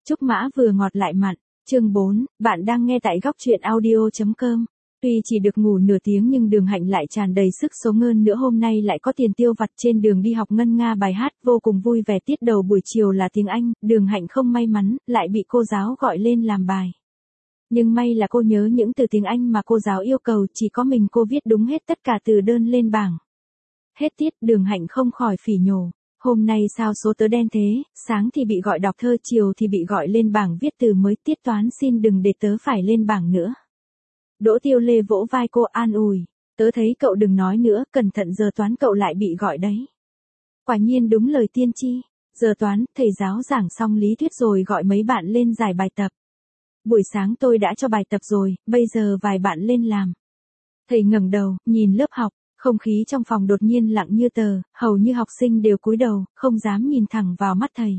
Trúc Mã vừa ngọt lại mặn. Chương 4, bạn đang nghe tại góc truyện audio.com. Tuy chỉ được ngủ nửa tiếng nhưng Đường Hạnh lại tràn đầy sức sống hơn nữa, hôm nay lại có tiền tiêu vặt. Trên đường đi học ngân nga bài hát vô cùng vui vẻ, tiết đầu buổi chiều là tiếng Anh, Đường Hạnh không may mắn, lại bị cô giáo gọi lên làm bài. Nhưng may là cô nhớ những từ tiếng Anh mà cô giáo yêu cầu, chỉ có mình cô viết đúng hết tất cả từ đơn lên bảng. Hết tiết, Đường Hạnh không khỏi phỉ nhổ. Hôm nay sao số tớ đen thế, sáng thì bị gọi đọc thơ, chiều thì bị gọi lên bảng viết từ mới, tiết toán xin đừng để tớ phải lên bảng nữa. Đỗ Tiêu Lê vỗ vai cô an ủi, tớ thấy cậu đừng nói nữa, cẩn thận giờ toán cậu lại bị gọi đấy. Quả nhiên đúng lời tiên tri, giờ toán, thầy giáo giảng xong lý thuyết rồi gọi mấy bạn lên giải bài tập. Buổi sáng tôi đã cho bài tập rồi, bây giờ vài bạn lên làm. Thầy ngẩng đầu, nhìn lớp học. Không khí trong phòng đột nhiên lặng như tờ, hầu như học sinh đều cúi đầu, không dám nhìn thẳng vào mắt thầy.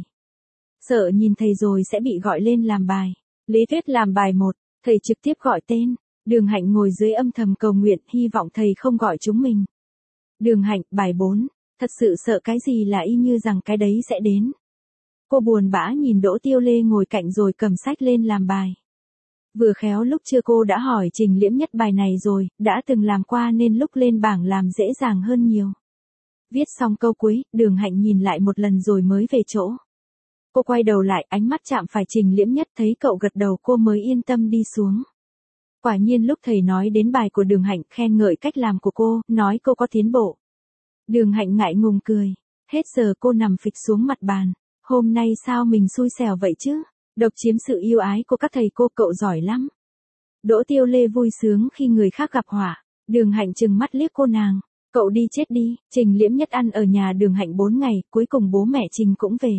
Sợ nhìn thầy rồi sẽ bị gọi lên làm bài. Lý thuyết làm bài 1, thầy trực tiếp gọi tên. Đường Hạnh ngồi dưới âm thầm cầu nguyện, hy vọng thầy không gọi chúng mình. Đường Hạnh, bài 4, thật sự sợ cái gì là y như rằng cái đấy sẽ đến. Cô buồn bã nhìn Đỗ Tiêu Lê ngồi cạnh rồi cầm sách lên làm bài. Vừa khéo lúc trưa cô đã hỏi Trình Liễm Nhất bài này rồi, đã từng làm qua nên lúc lên bảng làm dễ dàng hơn nhiều. Viết xong câu cuối, Đường Hạnh nhìn lại một lần rồi mới về chỗ. Cô quay đầu lại, ánh mắt chạm phải Trình Liễm Nhất, thấy cậu gật đầu cô mới yên tâm đi xuống. Quả nhiên lúc thầy nói đến bài của Đường Hạnh, khen ngợi cách làm của cô, nói cô có tiến bộ. Đường Hạnh ngại ngùng cười, hết giờ cô nằm phịch xuống mặt bàn. Hôm nay sao mình xui xẻo vậy chứ? Độc chiếm sự yêu ái của các thầy cô, cậu giỏi lắm. Đỗ Tiêu Lê vui sướng khi người khác gặp họa. Đường Hạnh trừng mắt liếc cô nàng. Cậu đi chết đi. Trình Liễm Nhất ăn ở nhà Đường Hạnh 4 ngày, cuối cùng bố mẹ Trình cũng về.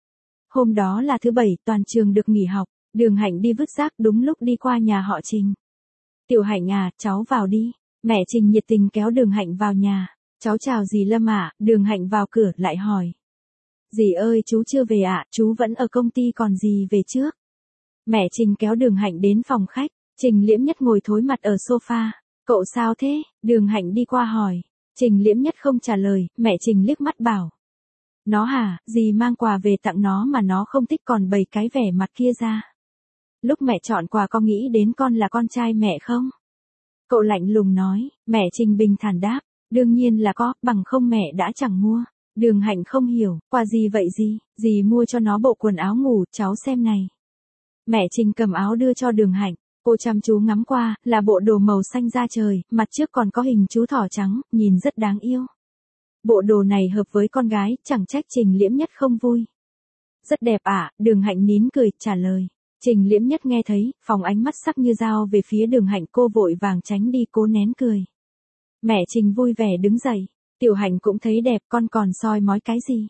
Hôm đó là thứ Bảy, toàn trường được nghỉ học. Đường Hạnh đi vứt rác đúng lúc đi qua nhà họ Trình. Tiểu Hạnh à, cháu vào đi. Mẹ Trình nhiệt tình kéo Đường Hạnh vào nhà. Cháu chào dì Lâm ạ. Đường Hạnh vào cửa lại hỏi. Dì ơi, chú chưa về ạ, chú vẫn ở công ty còn dì về trước. Mẹ Trình kéo Đường Hạnh đến phòng khách. Trình Liễm Nhất ngồi thối mặt ở sofa. Cậu sao thế? Đường Hạnh đi qua hỏi. Trình Liễm Nhất không trả lời, mẹ Trình liếc mắt bảo. Nó hả, dì mang quà về tặng nó mà nó không thích còn bày cái vẻ mặt kia ra. Lúc mẹ chọn quà có nghĩ đến con là con trai mẹ không? Cậu lạnh lùng nói, mẹ Trình bình thản đáp. Đương nhiên là có, bằng không mẹ đã chẳng mua. Đường Hạnh không hiểu, quà gì vậy dì mua cho nó bộ quần áo ngủ, cháu xem này. Mẹ Trình cầm áo đưa cho Đường Hạnh, cô chăm chú ngắm qua, là bộ đồ màu xanh da trời, mặt trước còn có hình chú thỏ trắng, nhìn rất đáng yêu. Bộ đồ này hợp với con gái, chẳng trách Trình Liễm Nhất không vui. Rất đẹp ạ, Đường Hạnh nín cười, trả lời. Trình Liễm Nhất nghe thấy, phóng ánh mắt sắc như dao về phía Đường Hạnh, cô vội vàng tránh đi, cố nén cười. Mẹ Trình vui vẻ đứng dậy. Tiểu Hạnh cũng thấy đẹp, con còn soi mói cái gì?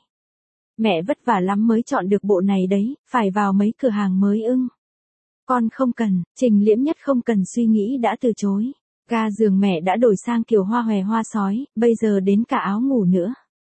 Mẹ vất vả lắm mới chọn được bộ này đấy, phải vào mấy cửa hàng mới ưng. Con không cần, Trình Liễm Nhất không cần suy nghĩ đã từ chối. Ga giường mẹ đã đổi sang kiểu hoa hòe hoa sói, bây giờ đến cả áo ngủ nữa.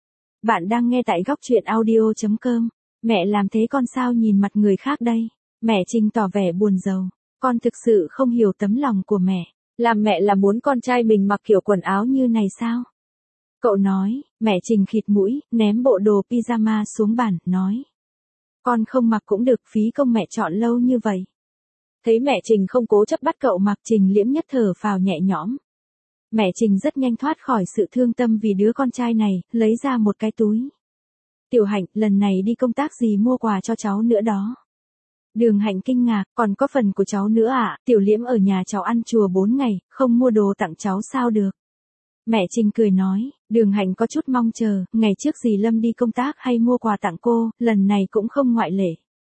Bạn đang nghe tại góc truyện audio.com. Mẹ làm thế con sao nhìn mặt người khác đây? Mẹ Trình tỏ vẻ buồn rầu. Con thực sự không hiểu tấm lòng của mẹ. Làm mẹ là muốn con trai mình mặc kiểu quần áo như này sao? Cậu nói, mẹ Trình khịt mũi, ném bộ đồ pyjama xuống bàn, nói. Con không mặc cũng được, phí công mẹ chọn lâu như vậy. Thấy mẹ Trình không cố chấp bắt cậu mặc, Trình Liễm Nhất thở phào nhẹ nhõm. Mẹ Trình rất nhanh thoát khỏi sự thương tâm vì đứa con trai này, lấy ra một cái túi. Tiểu Hạnh, lần này đi công tác dì mua quà cho cháu nữa đó. Đường Hạnh kinh ngạc, còn có phần của cháu nữa à? Tiểu Liễm ở nhà cháu ăn chùa 4 ngày, không mua đồ tặng cháu sao được? Mẹ Trình cười nói, Đường Hạnh có chút mong chờ, ngày trước dì Lâm đi công tác hay mua quà tặng cô, lần này cũng không ngoại lệ.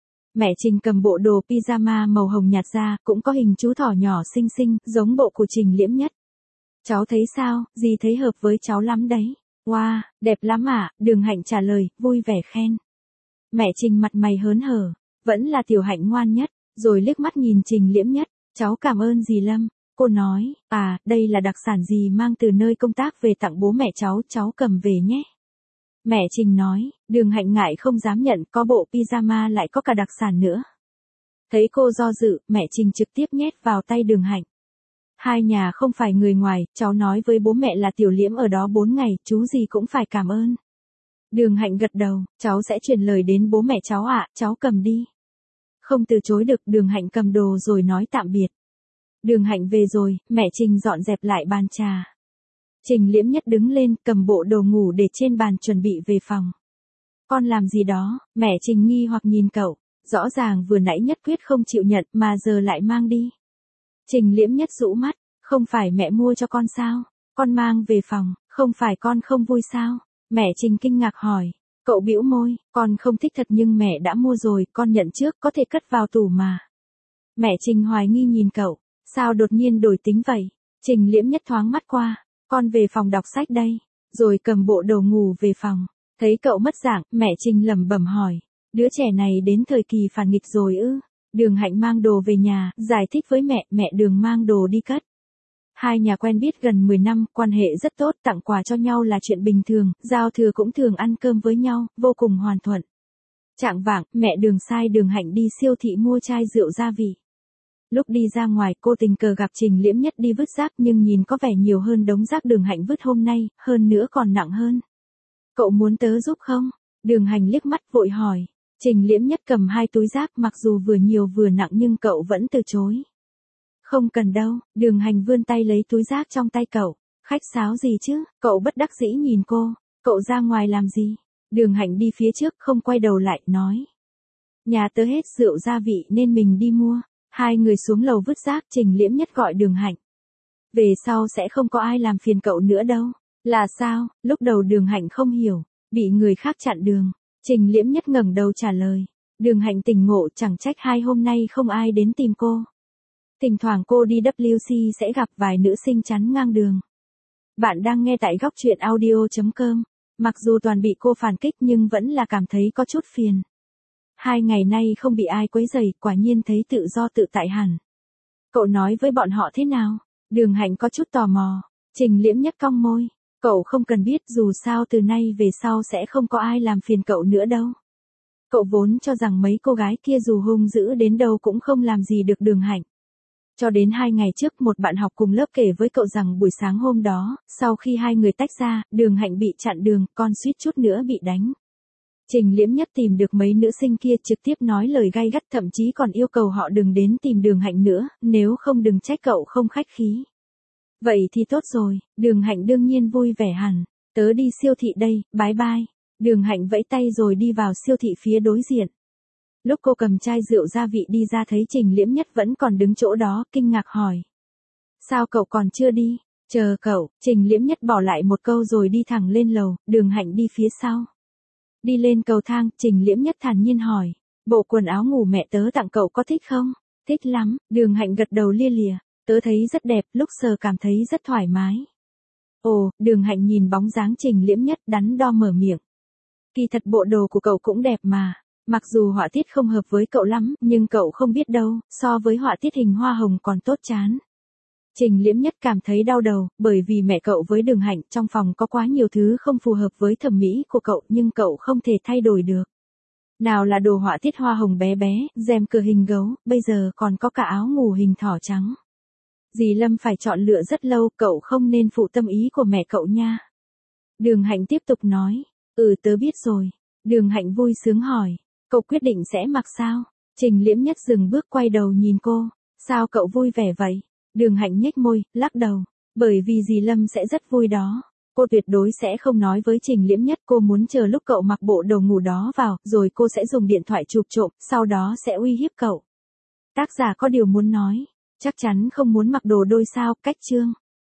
Mẹ Trình cầm bộ đồ pyjama màu hồng nhạt ra, cũng có hình chú thỏ nhỏ xinh xinh, giống bộ của Trình Liễm Nhất. Cháu thấy sao, dì thấy hợp với cháu lắm đấy. Wow, đẹp lắm ạ, Đường Hạnh trả lời, vui vẻ khen. Mẹ Trình mặt mày hớn hở, vẫn là Tiểu Hạnh ngoan nhất, rồi liếc mắt nhìn Trình Liễm Nhất, cháu cảm ơn dì Lâm. Cô nói, à, đây là đặc sản dì mang từ nơi công tác về tặng bố mẹ cháu cầm về nhé. Mẹ Trình nói, Đường Hạnh ngại không dám nhận, có bộ pyjama lại có cả đặc sản nữa. Thấy cô do dự, mẹ Trình trực tiếp nhét vào tay Đường Hạnh. Hai nhà không phải người ngoài, cháu nói với bố mẹ là Tiểu Liễm ở đó 4 ngày, chú gì cũng phải cảm ơn. Đường Hạnh gật đầu, cháu sẽ truyền lời đến bố mẹ cháu ạ, cháu cầm đi. Không từ chối được, Đường Hạnh cầm đồ rồi nói tạm biệt. Đường Hạnh về rồi, mẹ Trình dọn dẹp lại bàn trà. Trình Liễm Nhất đứng lên, cầm bộ đồ ngủ để trên bàn chuẩn bị về phòng. Con làm gì đó? Mẹ Trình nghi hoặc nhìn cậu. Rõ ràng vừa nãy Nhất quyết không chịu nhận mà giờ lại mang đi. Trình Liễm Nhất rũ mắt. Không phải mẹ mua cho con sao? Con mang về phòng, không phải con không vui sao? Mẹ Trình kinh ngạc hỏi. Cậu bĩu môi, con không thích thật nhưng mẹ đã mua rồi, con nhận trước, có thể cất vào tủ mà. Mẹ Trình hoài nghi nhìn cậu. Sao đột nhiên đổi tính vậy? Trình Liễm Nhất thoáng mắt qua. Con về phòng đọc sách đây. Rồi cầm bộ đồ ngủ về phòng. Thấy cậu mất dạng, mẹ Trình lẩm bẩm hỏi. Đứa trẻ này đến thời kỳ phản nghịch rồi ư? Đường Hạnh mang đồ về nhà, giải thích với mẹ, mẹ Đường mang đồ đi cất. Hai nhà quen biết gần 10 năm, quan hệ rất tốt, tặng quà cho nhau là chuyện bình thường, giao thừa cũng thường ăn cơm với nhau, vô cùng hòa thuận. Chạng vạng, mẹ Đường sai Đường Hạnh đi siêu thị mua chai rượu gia vị. Lúc đi ra ngoài, cô tình cờ gặp Trình Liễm Nhất đi vứt rác nhưng nhìn có vẻ nhiều hơn đống rác Đường Hạnh vứt hôm nay, hơn nữa còn nặng hơn. Cậu muốn tớ giúp không? Đường Hạnh liếc mắt vội hỏi. Trình Liễm Nhất cầm 2 túi rác mặc dù vừa nhiều vừa nặng nhưng cậu vẫn từ chối. Không cần đâu, Đường Hạnh vươn tay lấy túi rác trong tay cậu. Khách sáo gì chứ? Cậu bất đắc dĩ nhìn cô. Cậu ra ngoài làm gì? Đường Hạnh đi phía trước không quay đầu lại, nói. Nhà tớ hết rượu gia vị nên mình đi mua. Hai người xuống lầu vứt rác, Trình Liễm Nhất gọi Đường Hạnh. Về sau sẽ không có ai làm phiền cậu nữa đâu. Là sao? Lúc đầu Đường Hạnh không hiểu, bị người khác chặn đường. Trình Liễm Nhất ngẩng đầu trả lời. Đường Hạnh tỉnh ngộ, chẳng trách 2 hôm nay không ai đến tìm cô. Thỉnh thoảng cô đi WC sẽ gặp vài nữ sinh chắn ngang đường. Bạn đang nghe tại góc truyện audio.com. Mặc dù toàn bị cô phản kích nhưng vẫn là cảm thấy có chút phiền. 2 ngày nay không bị ai quấy rầy, quả nhiên thấy tự do tự tại hẳn. Cậu nói với bọn họ thế nào? Đường Hạnh có chút tò mò. Trình Liễm Nhất cong môi. Cậu không cần biết, dù sao từ nay về sau sẽ không có ai làm phiền cậu nữa đâu. Cậu vốn cho rằng mấy cô gái kia dù hung dữ đến đâu cũng không làm gì được Đường Hạnh. Cho đến 2 ngày trước, một bạn học cùng lớp kể với cậu rằng buổi sáng hôm đó, sau khi hai người tách ra, Đường Hạnh bị chặn đường, con suýt chút nữa bị đánh. Trình Liễm Nhất tìm được mấy nữ sinh kia trực tiếp nói lời gay gắt, thậm chí còn yêu cầu họ đừng đến tìm Đường Hạnh nữa, nếu không đừng trách cậu không khách khí. Vậy thì tốt rồi, Đường Hạnh đương nhiên vui vẻ hẳn. Tớ đi siêu thị đây, bye bye. Đường Hạnh vẫy tay rồi đi vào siêu thị phía đối diện. Lúc cô cầm chai rượu gia vị đi ra thấy Trình Liễm Nhất vẫn còn đứng chỗ đó, kinh ngạc hỏi. Sao cậu còn chưa đi? Chờ cậu. Trình Liễm Nhất bỏ lại một câu rồi đi thẳng lên lầu, Đường Hạnh đi phía sau. Đi lên cầu thang, Trình Liễm Nhất thản nhiên hỏi. Bộ quần áo ngủ mẹ tớ tặng cậu có thích không? Thích lắm, Đường Hạnh gật đầu lia lịa. Tớ thấy rất đẹp, lúc sờ cảm thấy rất thoải mái. Ồ, Đường Hạnh nhìn bóng dáng Trình Liễm Nhất đắn đo mở miệng. Kỳ thật bộ đồ của cậu cũng đẹp mà. Mặc dù họa tiết không hợp với cậu lắm, nhưng cậu không biết đâu, so với họa tiết hình hoa hồng còn tốt chán. Trình Liễm Nhất cảm thấy đau đầu, bởi vì mẹ cậu với Đường Hạnh trong phòng có quá nhiều thứ không phù hợp với thẩm mỹ của cậu nhưng cậu không thể thay đổi được. Nào là đồ họa tiết hoa hồng bé bé, rèm cửa hình gấu, bây giờ còn có cả áo ngủ hình thỏ trắng. Dì Lâm phải chọn lựa rất lâu, cậu không nên phụ tâm ý của mẹ cậu nha. Đường Hạnh tiếp tục nói, tớ biết rồi. Đường Hạnh vui sướng hỏi, cậu quyết định sẽ mặc sao? Trình Liễm Nhất dừng bước quay đầu nhìn cô, sao cậu vui vẻ vậy? Đường Hạnh nhếch môi, lắc đầu, bởi vì dì Lâm sẽ rất vui đó. Cô tuyệt đối sẽ không nói với Trình Liễm Nhất, cô muốn chờ lúc cậu mặc bộ đồ ngủ đó vào, rồi cô sẽ dùng điện thoại chụp trộm, sau đó sẽ uy hiếp cậu. Tác giả có điều muốn nói, chắc chắn không muốn mặc đồ đôi sao, cách chương.